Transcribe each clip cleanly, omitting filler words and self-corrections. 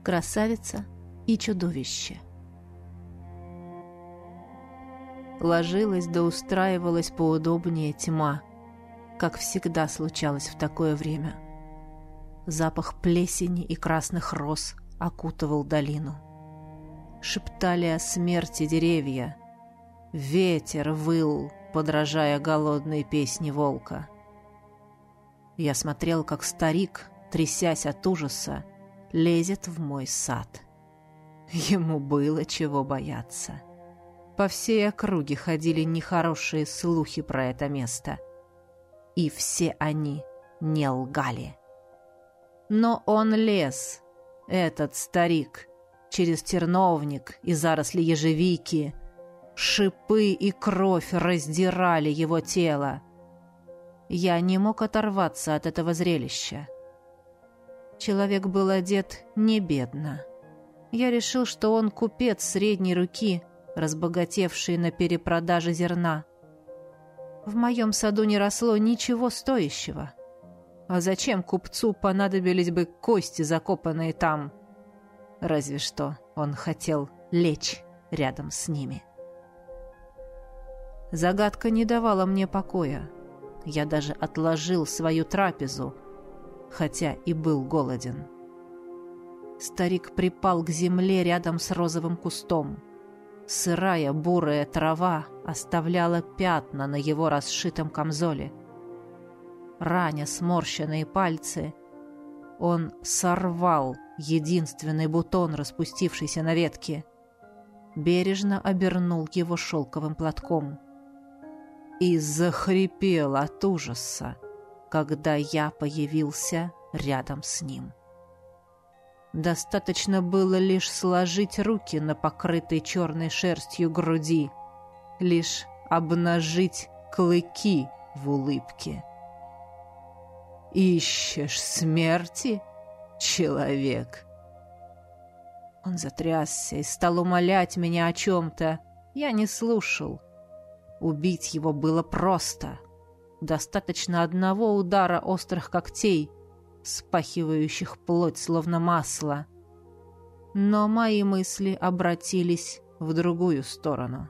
Красавица и чудовище. Ложилась да устраивалась поудобнее тьма, как всегда случалось в такое время. Запах плесени и красных роз окутывал долину. Шептали о смерти деревья. Ветер выл, подражая голодной песне волка. Я смотрел, как старик, трясясь от ужаса, лезет в мой сад. Ему было чего бояться. По всей округе ходили нехорошие слухи про это место. И все они не лгали. Но он лез, этот старик, через терновник и заросли ежевики. Шипы и кровь раздирали его тело. Я не мог оторваться от этого зрелища. Человек был одет не бедно. Я решил, что он купец средней руки, разбогатевший на перепродаже зерна. В моем саду не росло ничего стоящего. А зачем купцу понадобились бы кости, закопанные там? Разве что он хотел лечь рядом с ними. Загадка не давала мне покоя. Я даже отложил свою трапезу, хотя и был голоден. Старик припал к земле рядом с розовым кустом. Сырая бурая трава оставляла пятна на его расшитом камзоле. Раня сморщенные пальцы, он сорвал единственный бутон, распустившийся на ветке, бережно обернул его шелковым платком и захрипел от ужаса, когда я появился рядом с ним. Достаточно было лишь сложить руки на покрытой черной шерстью груди, лишь обнажить клыки в улыбке. «Ищешь смерти, человек?» Он затрясся и стал умолять меня о чем-то. Я не слушал. Убить его было просто. Достаточно одного удара острых когтей, спахивающих плоть словно масло. Но мои мысли обратились в другую сторону.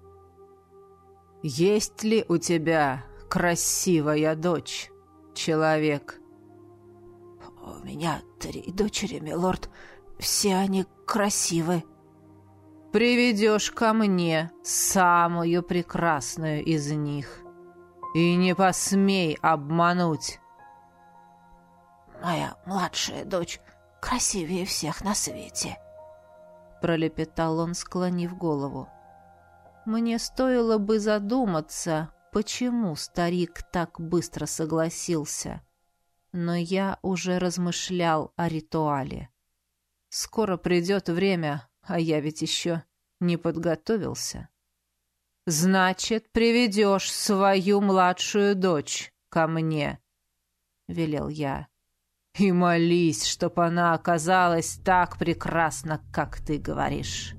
«Есть ли у тебя красивая дочь, человек?» «У меня 3 дочери, милорд. Все они красивы». «Приведешь ко мне самую прекрасную из них, и не посмей обмануть». «Моя младшая дочь красивее всех на свете», — пролепетал он, склонив голову. Мне стоило бы задуматься, почему старик так быстро согласился, но я уже размышлял о ритуале. Скоро придет время, а я ведь еще не подготовился. «Значит, приведешь свою младшую дочь ко мне», — велел я. «И молись, чтоб она оказалась так прекрасна, как ты говоришь».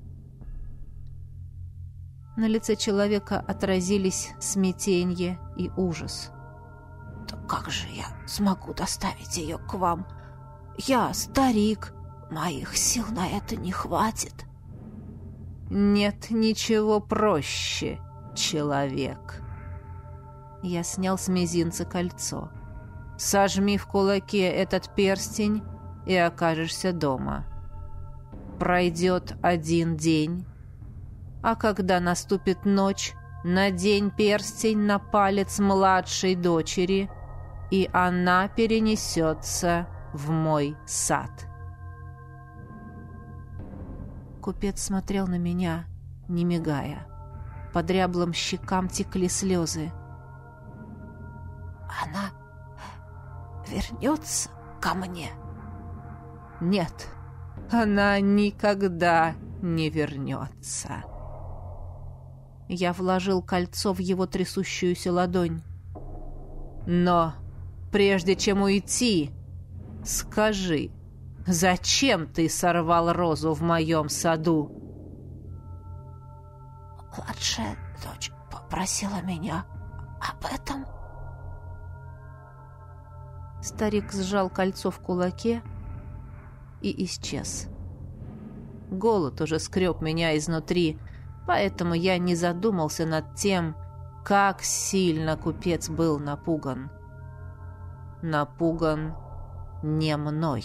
На лице человека отразились смятенье и ужас. «Да как же я смогу доставить ее к вам? Я старик, моих сил на это не хватит». «Нет ничего проще, человек». Я снял с мизинца кольцо. «Сожми в кулаке этот перстень, и окажешься дома. Пройдет 1 день, а когда наступит ночь, надень перстень на палец младшей дочери, и она перенесется в мой сад». Купец смотрел на меня, не мигая. По дряблым щекам текли слезы. «Она вернется ко мне?» «Нет, она никогда не вернется». Я вложил кольцо в его трясущуюся ладонь. «Но прежде чем уйти, скажи, зачем ты сорвал розу в моем саду?» «Младшая дочь попросила меня об этом». Старик сжал кольцо в кулаке и исчез. Голод уже скреб меня изнутри, поэтому я не задумался над тем, как сильно купец был напуган. Напуган не мной.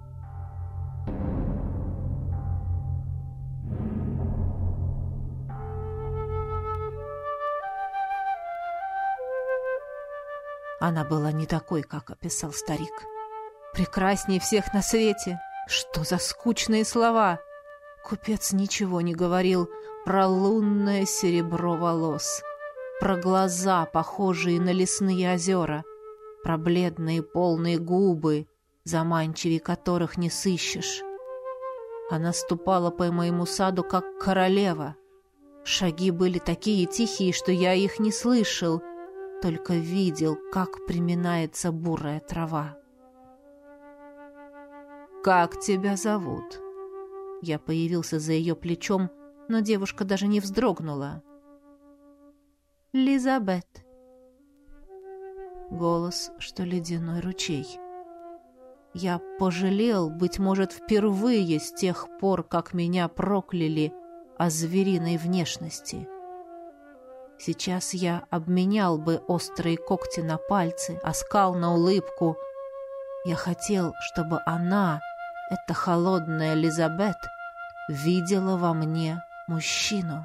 Она была не такой, как описал старик. Прекрасней всех на свете. Что за скучные слова! Купец ничего не говорил про лунное серебро волос, про глаза, похожие на лесные озера, про бледные полные губы, заманчивее которых не сыщешь. Она ступала по моему саду, как королева. Шаги были такие тихие, что я их не слышал, только видел, как приминается бурая трава. «Как тебя зовут?» Я появился за ее плечом, но девушка даже не вздрогнула. «Лизабет». Голос, что ледяной ручей. Я пожалел, быть может, впервые с тех пор, как меня прокляли о звериной внешности. Сейчас я обменял бы острые когти на пальцы, оскал на улыбку. Я хотел, чтобы она, эта холодная Лизабет, видела во мне мужчину.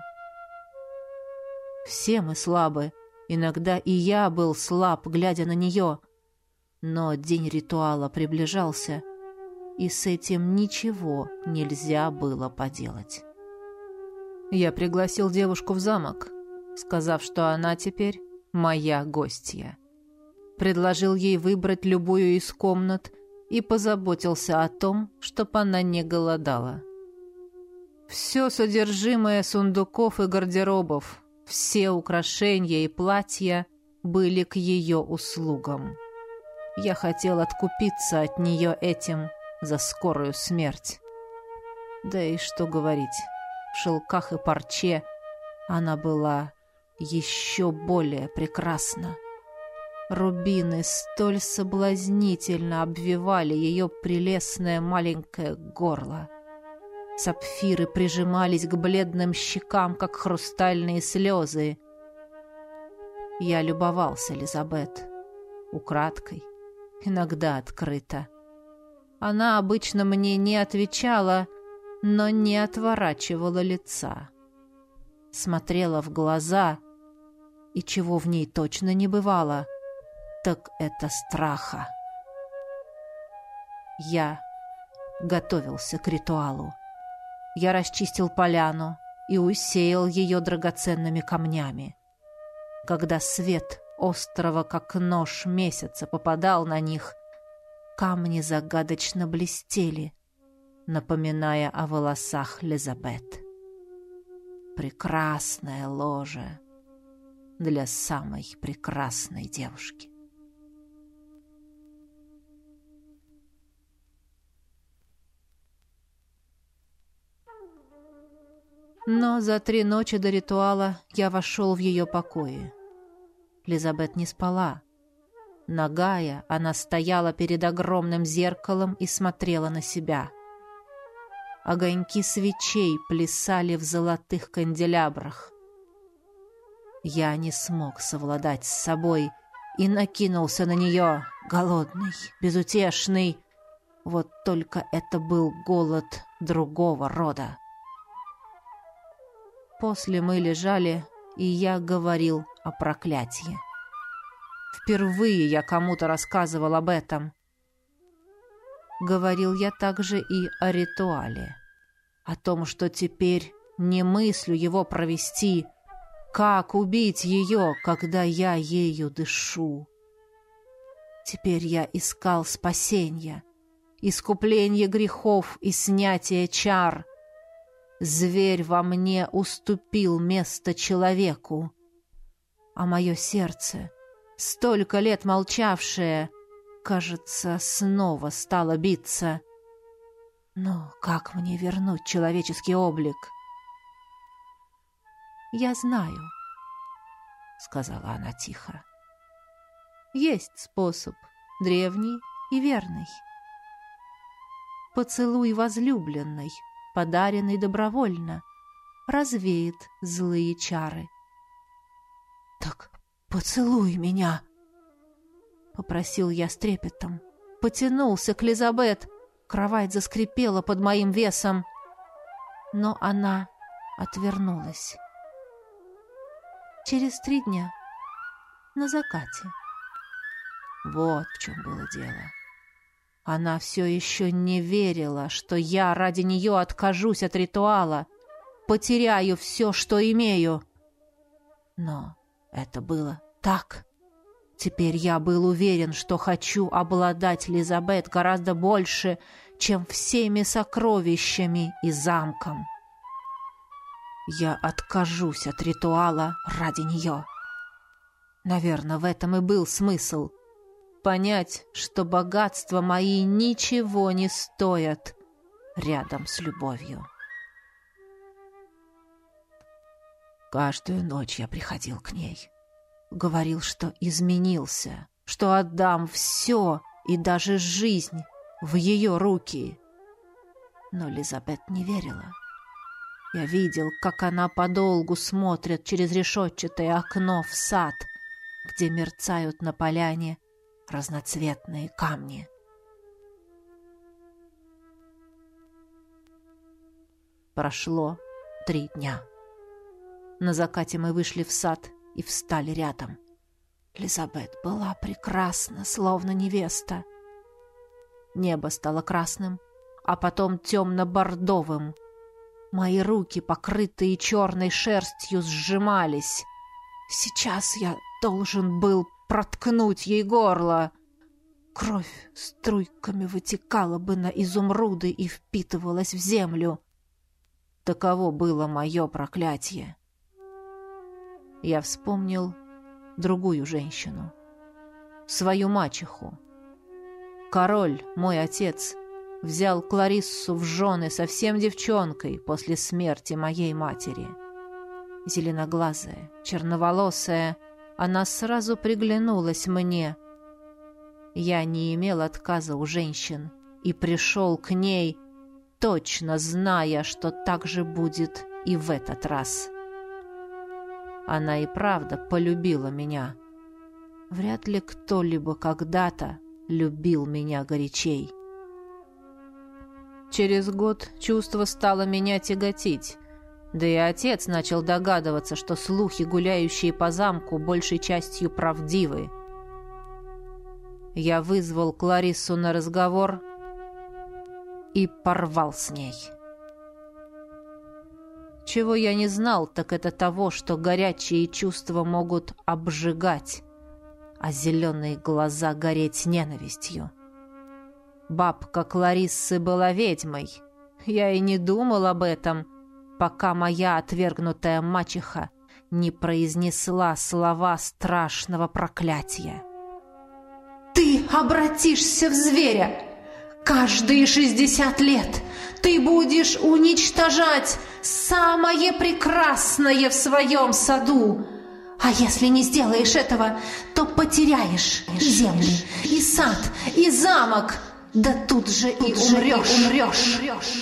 Все мы слабы, иногда и я был слаб, глядя на нее. Но день ритуала приближался, и с этим ничего нельзя было поделать. Я пригласил девушку в замок, сказав, что она теперь моя гостья. Предложил ей выбрать любую из комнат и позаботился о том, чтоб она не голодала. Все содержимое сундуков и гардеробов, все украшения и платья были к ее услугам. Я хотел откупиться от нее этим за скорую смерть. Да и что говорить, в шелках и парче она была еще более прекрасна. Рубины столь соблазнительно обвивали ее прелестное маленькое горло. Сапфиры прижимались к бледным щекам, как хрустальные слезы. Я любовался Лизабет, украдкой, иногда открыто. Она обычно мне не отвечала, но не отворачивала лица. Смотрела в глаза, и чего в ней точно не бывало, так это страха. Я готовился к ритуалу. Я расчистил поляну и усеял ее драгоценными камнями. Когда свет острого, как нож месяца, попадал на них, камни загадочно блестели, напоминая о волосах Лизабет. Прекрасное ложе для самой прекрасной девушки. Но за 3 ночи до ритуала я вошел в ее покои. Лизабет не спала. Нагая, она стояла перед огромным зеркалом и смотрела на себя. Огоньки свечей плясали в золотых канделябрах. Я не смог совладать с собой и накинулся на нее, голодный, безутешный. Вот только это был голод другого рода. После мы лежали, и я говорил о проклятии. Впервые я кому-то рассказывал об этом. Говорил я также и о ритуале. О том, что теперь не мыслю его провести. Как убить ее, когда я ею дышу? Теперь я искал спасения, искупление грехов и снятие чар. Зверь во мне уступил место человеку, а мое сердце, столько лет молчавшее, кажется, снова стало биться. Но как мне вернуть человеческий облик? «Я знаю», — сказала она тихо. «Есть способ, древний и верный. Поцелуй возлюбленной, подаренный добровольно, развеет злые чары. «Так поцелуй меня!» — попросил я с трепетом. Потянулся к Лизабет. Кровать заскрипела под моим весом, но она отвернулась. Через 3 дня, на закате. Вот в чем было дело. Она все еще не верила, что я ради нее откажусь от ритуала, потеряю все, что имею. Но это было так. Теперь я был уверен, что хочу обладать Лизабет гораздо больше, чем всеми сокровищами и замком. Я откажусь от ритуала ради нее. Наверное, в этом и был смысл. Понять, что богатства мои ничего не стоят рядом с любовью. Каждую ночь я приходил к ней. Говорил, что изменился, что отдам все и даже жизнь в ее руки. Но Лизабет не верила. Я видел, как она подолгу смотрит через решетчатое окно в сад, где мерцают на поляне разноцветные камни. Прошло 3 дня. На закате мы вышли в сад и встали рядом. Лизабет была прекрасна, словно невеста. Небо стало красным, а потом темно-бордовым. Мои руки, покрытые черной шерстью, сжимались. Сейчас я должен был проткнуть ей горло. Кровь струйками вытекала бы на изумруды и впитывалась в землю. Таково было мое проклятие. Я вспомнил другую женщину, свою мачеху. Король, мой отец, взял Клариссу в жены совсем девчонкой после смерти моей матери. Зеленоглазая, черноволосая, она сразу приглянулась мне. Я не имел отказа у женщин и пришел к ней, точно зная, что так же будет и в этот раз. Она и правда полюбила меня. Вряд ли кто-либо когда-то любил меня горячей. Через год чувство стало меня тяготить, да и отец начал догадываться, что слухи, гуляющие по замку, большей частью правдивы. Я вызвал Клариссу на разговор и порвал с ней. Чего я не знал, так это того, что горячие чувства могут обжигать, а зеленые глаза гореть ненавистью. Бабка Клариссы была ведьмой. Я и не думал об этом, пока моя отвергнутая мачеха не произнесла слова страшного проклятия. «Ты обратишься в зверя! Каждые 60 лет ты будешь уничтожать самое прекрасное в своем саду! А если не сделаешь этого, то потеряешь и земли, и сад, и замок, да тут же и умрешь!»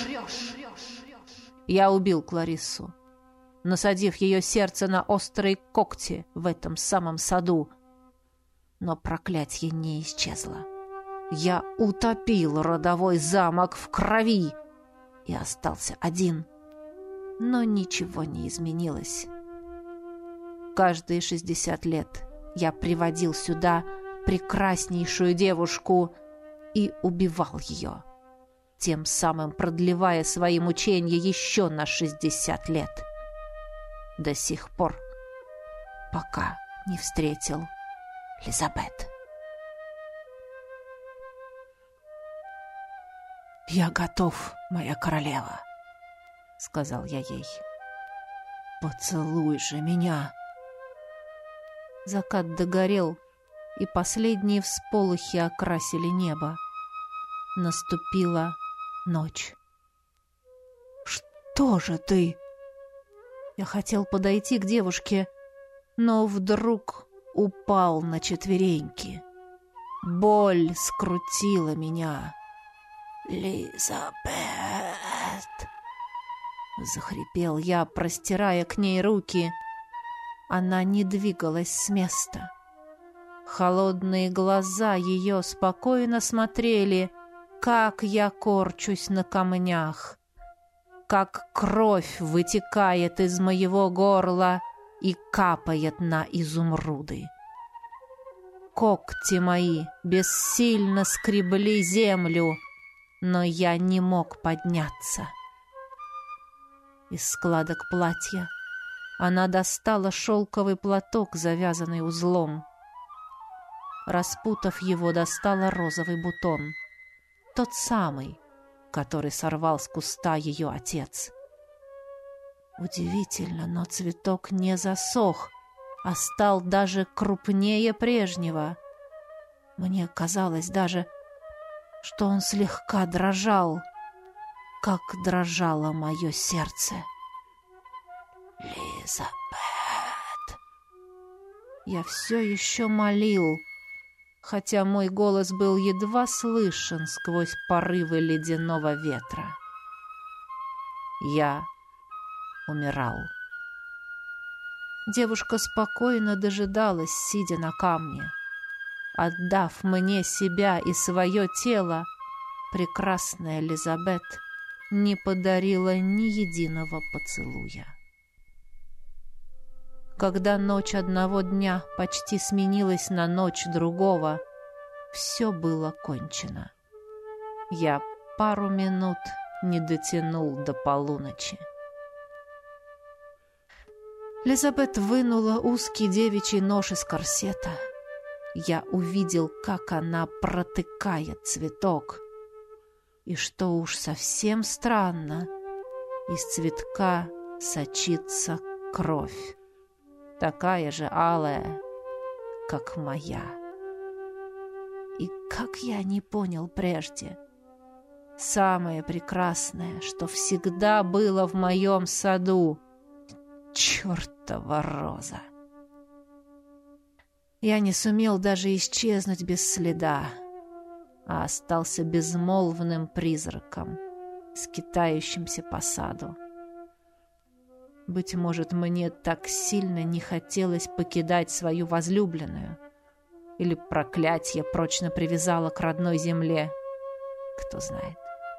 Я убил Клариссу, насадив ее сердце на острые когти в этом самом саду. Но проклятье не исчезло. Я утопил родовой замок в крови и остался один. Но ничего не изменилось. Каждые 60 лет я приводил сюда прекраснейшую девушку и убивал ее, тем самым продлевая свои мучения еще на 60 лет. До сих пор, пока не встретил Лизабет. «Я готов, моя королева», — сказал я ей. «Поцелуй же меня». Закат догорел, и последние всполохи окрасили небо. Наступила ночь. «Что же ты?» Я хотел подойти к девушке, но вдруг упал на четвереньки. Боль скрутила меня. «Лизабет!» — захрипел я, простирая к ней руки. Она не двигалась с места. Холодные глаза ее спокойно смотрели, как я корчусь на камнях, как кровь вытекает из моего горла и капает на изумруды. Когти мои бессильно скребли землю, но я не мог подняться. Из складок платья она достала шелковый платок, завязанный узлом. Распутав его, достала розовый бутон. Тот самый, который сорвал с куста ее отец. Удивительно, но цветок не засох, а стал даже крупнее прежнего. Мне казалось даже, что он слегка дрожал, как дрожало мое сердце. «Лизабет!» Я все еще молил, хотя мой голос был едва слышен сквозь порывы ледяного ветра. Я умирал. Девушка спокойно дожидалась, сидя на камне. Отдав мне себя и свое тело, прекрасная Лизабет не подарила ни единого поцелуя. Когда ночь одного дня почти сменилась на ночь другого, все было кончено. Я пару минут не дотянул до полуночи. Лизабет вынула узкий девичий нож из корсета. Я увидел, как она протыкает цветок. И что уж совсем странно, из цветка сочится кровь, такая же алая, как моя. И как я не понял прежде, самое прекрасное, что всегда было в моем саду, чертова роза. Я не сумел даже исчезнуть без следа, а остался безмолвным призраком, скитающимся по саду. Быть может, мне так сильно не хотелось покидать свою возлюбленную, или проклятие прочно привязало к родной земле, кто знает.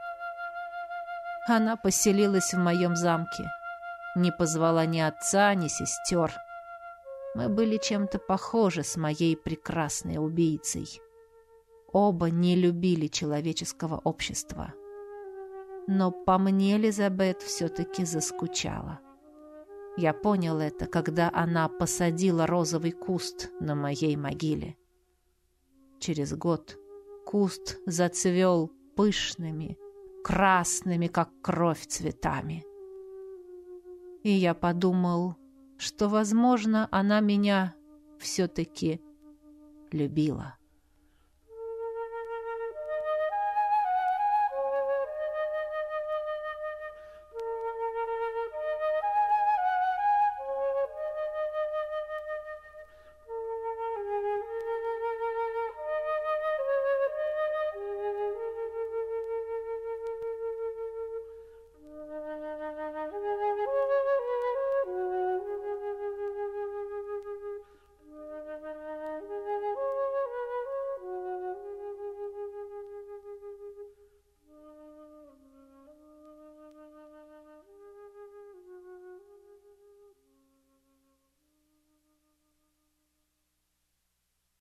Она поселилась в моем замке, не позвала ни отца, ни сестер. Мы были чем-то похожи с моей прекрасной убийцей. Оба не любили человеческого общества. Но по мне Лизабет все-таки заскучала. Я понял это, когда она посадила розовый куст на моей могиле. Через год куст зацвел пышными, красными, как кровь, цветами. И я подумал, что, возможно, она меня все-таки любила.